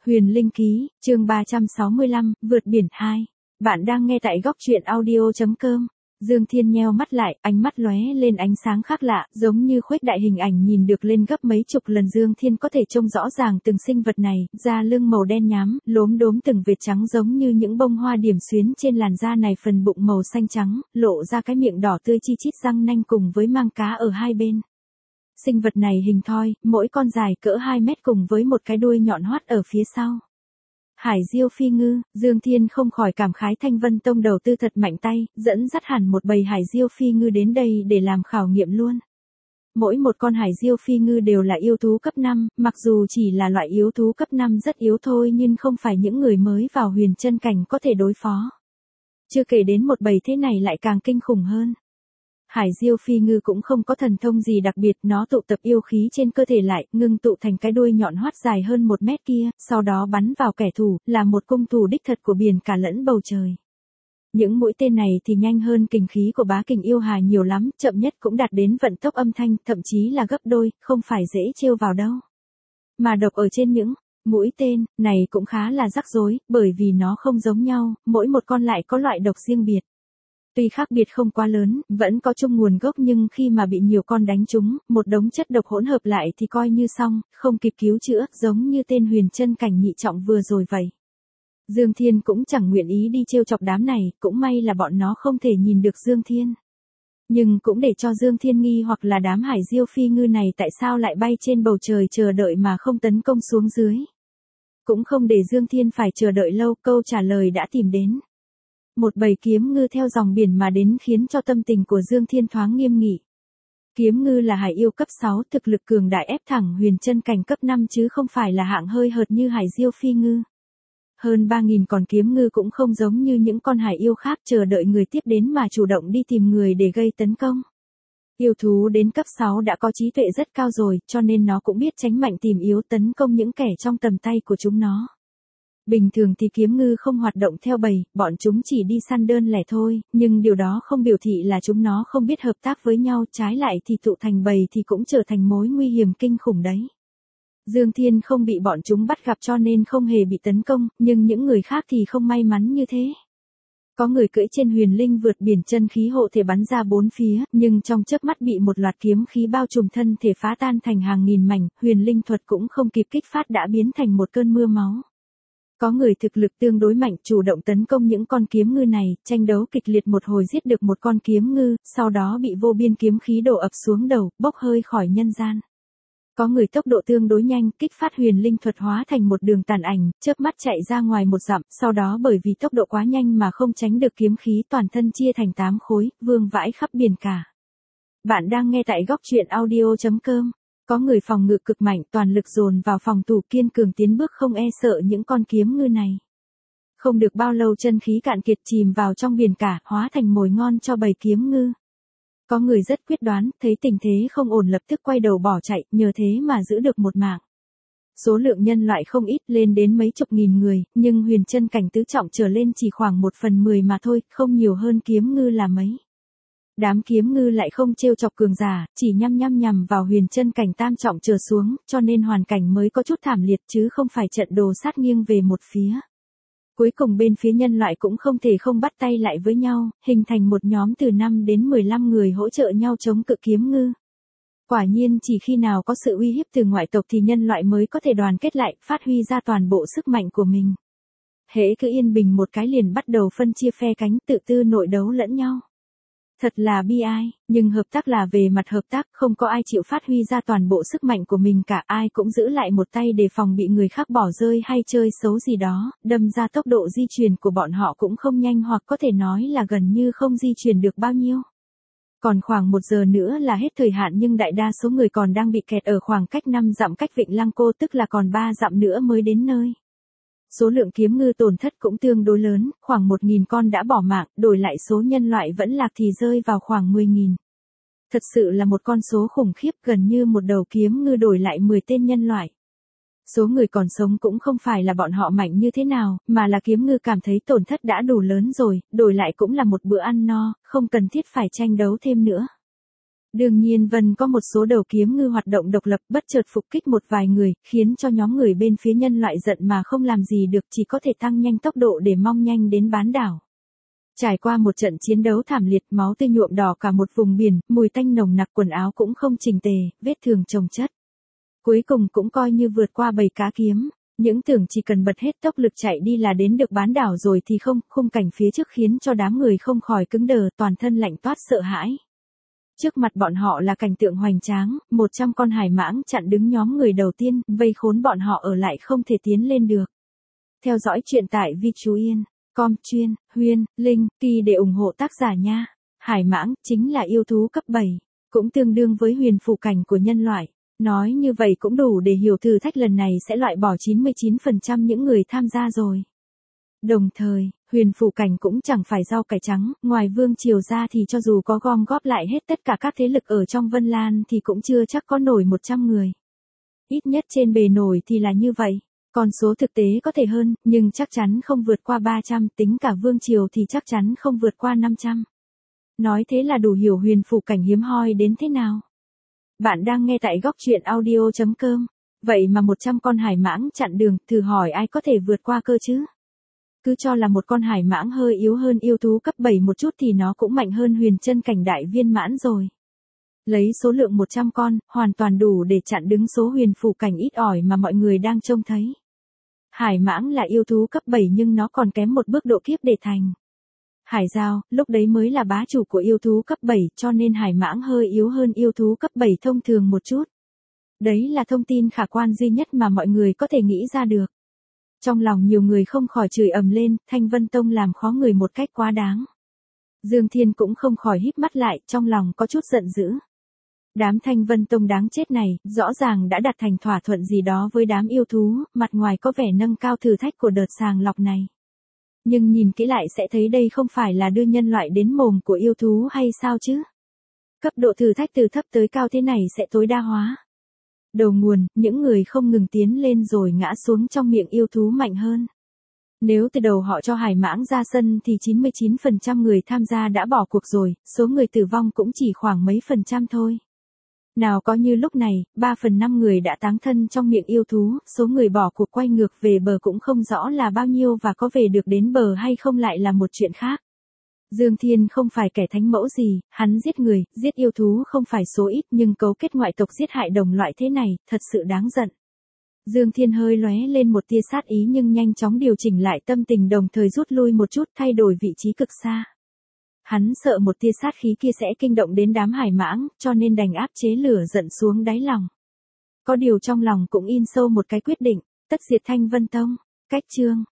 Huyền Linh Ký, chương 365, vượt biển 2. Bạn đang nghe tại góc truyện audio.com. Dương Thiên nheo mắt lại, ánh mắt lóe lên ánh sáng khác lạ, giống như khuếch đại hình ảnh nhìn được lên gấp mấy chục lần. Dương Thiên có thể trông rõ ràng từng sinh vật này, da lưng màu đen nhám, lốm đốm từng vệt trắng giống như những bông hoa điểm xuyến trên làn da này, phần bụng màu xanh trắng, lộ ra cái miệng đỏ tươi chi chít, răng nanh cùng với mang cá ở hai bên. Sinh vật này hình thoi, mỗi con dài cỡ 2 mét cùng với một cái đuôi nhọn hoắt ở phía sau. Hải diêu phi ngư, Dương Thiên không khỏi cảm khái Thanh Vân Tông đầu tư thật mạnh tay, dẫn dắt hẳn một bầy hải diêu phi ngư đến đây để làm khảo nghiệm luôn. Mỗi một con hải diêu phi ngư đều là yêu thú cấp 5, mặc dù chỉ là loại yêu thú cấp 5 rất yếu thôi nhưng không phải những người mới vào huyền chân cảnh có thể đối phó. Chưa kể đến một bầy thế này lại càng kinh khủng hơn. Hải diêu phi ngư cũng không có thần thông gì đặc biệt, nó tụ tập yêu khí trên cơ thể lại, ngưng tụ thành cái đuôi nhọn hoắt dài hơn 1 mét kia, sau đó bắn vào kẻ thù, là một cung thủ đích thật của biển cả lẫn bầu trời. Những mũi tên này thì nhanh hơn kình khí của bá kình yêu hà nhiều lắm, chậm nhất cũng đạt đến vận tốc âm thanh, thậm chí là gấp đôi, không phải dễ trêu vào đâu. Mà độc ở trên những mũi tên này cũng khá là rắc rối, bởi vì nó không giống nhau, mỗi một con lại có loại độc riêng biệt. Tuy khác biệt không quá lớn, vẫn có chung nguồn gốc, nhưng khi mà bị nhiều con đánh trúng, một đống chất độc hỗn hợp lại thì coi như xong, không kịp cứu chữa, giống như tên huyền chân cảnh nhị trọng vừa rồi vậy. Dương Thiên cũng chẳng nguyện ý đi trêu chọc đám này, cũng may là bọn nó không thể nhìn được Dương Thiên. Nhưng cũng để cho Dương Thiên nghi hoặc là đám hải diêu phi ngư này tại sao lại bay trên bầu trời chờ đợi mà không tấn công xuống dưới. Cũng không để Dương Thiên phải chờ đợi lâu, câu trả lời đã tìm đến. Một bầy kiếm ngư theo dòng biển mà đến khiến cho tâm tình của Dương Thiên thoáng nghiêm nghị. Kiếm ngư là hải yêu cấp 6, thực lực cường đại ép thẳng huyền chân cảnh cấp 5 chứ không phải là hạng hơi hợt như hải diêu phi ngư. Hơn 3.000 con kiếm ngư cũng không giống như những con hải yêu khác chờ đợi người tiếp đến mà chủ động đi tìm người để gây tấn công. Yêu thú đến cấp 6 đã có trí tuệ rất cao rồi, cho nên nó cũng biết tránh mạnh tìm yếu, tấn công những kẻ trong tầm tay của chúng nó. Bình thường thì kiếm ngư không hoạt động theo bầy, bọn chúng chỉ đi săn đơn lẻ thôi, nhưng điều đó không biểu thị là chúng nó không biết hợp tác với nhau, trái lại thì tụ thành bầy thì cũng trở thành mối nguy hiểm kinh khủng đấy. Dương Thiên không bị bọn chúng bắt gặp cho nên không hề bị tấn công, nhưng những người khác thì không may mắn như thế. Có người cưỡi trên huyền linh vượt biển, chân khí hộ thể bắn ra bốn phía, nhưng trong chớp mắt bị một loạt kiếm khí bao trùm, thân thể phá tan thành hàng nghìn mảnh, huyền linh thuật cũng không kịp kích phát đã biến thành một cơn mưa máu. Có người thực lực tương đối mạnh chủ động tấn công những con kiếm ngư này, tranh đấu kịch liệt một hồi giết được một con kiếm ngư, sau đó bị vô biên kiếm khí đổ ập xuống đầu, bốc hơi khỏi nhân gian. Có người tốc độ tương đối nhanh, kích phát huyền linh thuật hóa thành một đường tàn ảnh, chớp mắt chạy ra ngoài 1 dặm, sau đó bởi vì tốc độ quá nhanh mà không tránh được kiếm khí, toàn thân chia thành 8 khối, vương vãi khắp biển cả. Bạn đang nghe tại góc truyện audio.com. Có người phòng ngự cực mạnh, toàn lực dồn vào phòng thủ, kiên cường tiến bước không e sợ những con kiếm ngư này. Không được bao lâu chân khí cạn kiệt, chìm vào trong biển cả, hóa thành mồi ngon cho bầy kiếm ngư. Có người rất quyết đoán, thấy tình thế không ổn lập tức quay đầu bỏ chạy, nhờ thế mà giữ được một mạng. Số lượng nhân loại không ít, lên đến mấy chục nghìn người, nhưng huyền chân cảnh tứ trọng trở lên chỉ khoảng 1/10 mà thôi, không nhiều hơn kiếm ngư là mấy. Đám kiếm ngư lại không trêu chọc cường giả, chỉ nhằm vào huyền chân cảnh tam trọng trở xuống, cho nên hoàn cảnh mới có chút thảm liệt chứ không phải trận đồ sát nghiêng về một phía. Cuối cùng bên phía nhân loại cũng không thể không bắt tay lại với nhau, hình thành một nhóm từ 5 đến 15 người hỗ trợ nhau chống cự kiếm ngư. Quả nhiên chỉ khi nào có sự uy hiếp từ ngoại tộc thì nhân loại mới có thể đoàn kết lại, phát huy ra toàn bộ sức mạnh của mình. Hễ cứ yên bình một cái liền bắt đầu phân chia phe cánh, tự tư nội đấu lẫn nhau. Thật là bi ai, nhưng hợp tác là về mặt hợp tác, không có ai chịu phát huy ra toàn bộ sức mạnh của mình cả, ai cũng giữ lại một tay để phòng bị người khác bỏ rơi hay chơi xấu gì đó, đâm ra tốc độ di chuyển của bọn họ cũng không nhanh, hoặc có thể nói là gần như không di chuyển được bao nhiêu. Còn khoảng 1 giờ nữa là hết thời hạn nhưng đại đa số người còn đang bị kẹt ở khoảng cách 5 dặm cách Vịnh Lăng Cô, tức là còn 3 dặm nữa mới đến nơi. Số lượng kiếm ngư tổn thất cũng tương đối lớn, khoảng 1.000 con đã bỏ mạng, đổi lại số nhân loại vẫn lạc thì rơi vào khoảng 10.000. Thật sự là một con số khủng khiếp, gần như một đầu kiếm ngư đổi lại 10 tên nhân loại. Số người còn sống cũng không phải là bọn họ mạnh như thế nào, mà là kiếm ngư cảm thấy tổn thất đã đủ lớn rồi, đổi lại cũng là một bữa ăn no, không cần thiết phải tranh đấu thêm nữa. Đương nhiên Vân có một số đầu kiếm ngư hoạt động độc lập bất chợt phục kích một vài người, khiến cho nhóm người bên phía nhân loại giận mà không làm gì được, chỉ có thể tăng nhanh tốc độ để mong nhanh đến bán đảo. Trải qua một trận chiến đấu thảm liệt, máu tươi nhuộm đỏ cả một vùng biển, mùi tanh nồng nặc, quần áo cũng không chỉnh tề, vết thương chồng chất. Cuối cùng cũng coi như vượt qua bầy cá kiếm, những tưởng chỉ cần bật hết tốc lực chạy đi là đến được bán đảo rồi thì không, khung cảnh phía trước khiến cho đám người không khỏi cứng đờ, toàn thân lạnh toát sợ hãi. Trước mặt bọn họ là cảnh tượng hoành tráng, 100 con hải mãng chặn đứng nhóm người đầu tiên, vây khốn bọn họ ở lại không thể tiến lên được. Theo dõi chuyện tại Vi Chú Yên, com chuyên, Huyên, Linh, Kỳ để ủng hộ tác giả nha. Hải mãng chính là yêu thú cấp 7, cũng tương đương với huyền phù cảnh của nhân loại. Nói như vậy cũng đủ để hiểu thử thách lần này sẽ loại bỏ 99% những người tham gia rồi. Đồng thời, huyền phù cảnh cũng chẳng phải rau cải trắng, ngoài Vương Triều ra thì cho dù có gom góp lại hết tất cả các thế lực ở trong Vân Lan thì cũng chưa chắc có nổi 100 người. Ít nhất trên bề nổi thì là như vậy. Con số thực tế có thể hơn, nhưng chắc chắn không vượt qua 300, tính cả Vương Triều thì chắc chắn không vượt qua 500. Nói thế là đủ hiểu huyền phù cảnh hiếm hoi đến thế nào. Bạn đang nghe tại góc truyện audio.com. Vậy mà 100 con hải mãng chặn đường, thử hỏi ai có thể vượt qua cơ chứ? Cứ cho là một con hải mãng hơi yếu hơn yêu thú cấp 7 một chút thì nó cũng mạnh hơn huyền chân cảnh đại viên mãn rồi. Lấy số lượng 100 con, hoàn toàn đủ để chặn đứng số huyền phù cảnh ít ỏi mà mọi người đang trông thấy. Hải mãng là yêu thú cấp 7 nhưng nó còn kém một bước độ kiếp để thành hải giao, lúc đấy mới là bá chủ của yêu thú cấp 7, cho nên hải mãng hơi yếu hơn yêu thú cấp 7 thông thường một chút. Đấy là thông tin khả quan duy nhất mà mọi người có thể nghĩ ra được. Trong lòng nhiều người không khỏi chửi ầm lên, Thanh Vân Tông làm khó người một cách quá đáng. Dương Thiên cũng không khỏi híp mắt lại, trong lòng có chút giận dữ. Đám Thanh Vân Tông đáng chết này, rõ ràng đã đạt thành thỏa thuận gì đó với đám yêu thú, mặt ngoài có vẻ nâng cao thử thách của đợt sàng lọc này. Nhưng nhìn kỹ lại sẽ thấy đây không phải là đưa nhân loại đến mồm của yêu thú hay sao chứ? Cấp độ thử thách từ thấp tới cao thế này sẽ tối đa hóa. Đầu nguồn, những người không ngừng tiến lên rồi ngã xuống trong miệng yêu thú mạnh hơn. Nếu từ đầu họ cho hải mãng ra sân thì 99% người tham gia đã bỏ cuộc rồi, số người tử vong cũng chỉ khoảng mấy phần trăm thôi. Nào có như lúc này, 3/5 người đã táng thân trong miệng yêu thú, số người bỏ cuộc quay ngược về bờ cũng không rõ là bao nhiêu và có về được đến bờ hay không lại là một chuyện khác. Dương Thiên không phải kẻ thánh mẫu gì, hắn giết người, giết yêu thú không phải số ít nhưng cấu kết ngoại tộc giết hại đồng loại thế này, thật sự đáng giận. Dương Thiên hơi lóe lên một tia sát ý nhưng nhanh chóng điều chỉnh lại tâm tình đồng thời rút lui một chút thay đổi vị trí cực xa. Hắn sợ một tia sát khí kia sẽ kinh động đến đám hải mãng, cho nên đành áp chế lửa giận xuống đáy lòng. Có điều trong lòng cũng in sâu một cái quyết định, tất diệt Thanh Vân Tông. Cách chương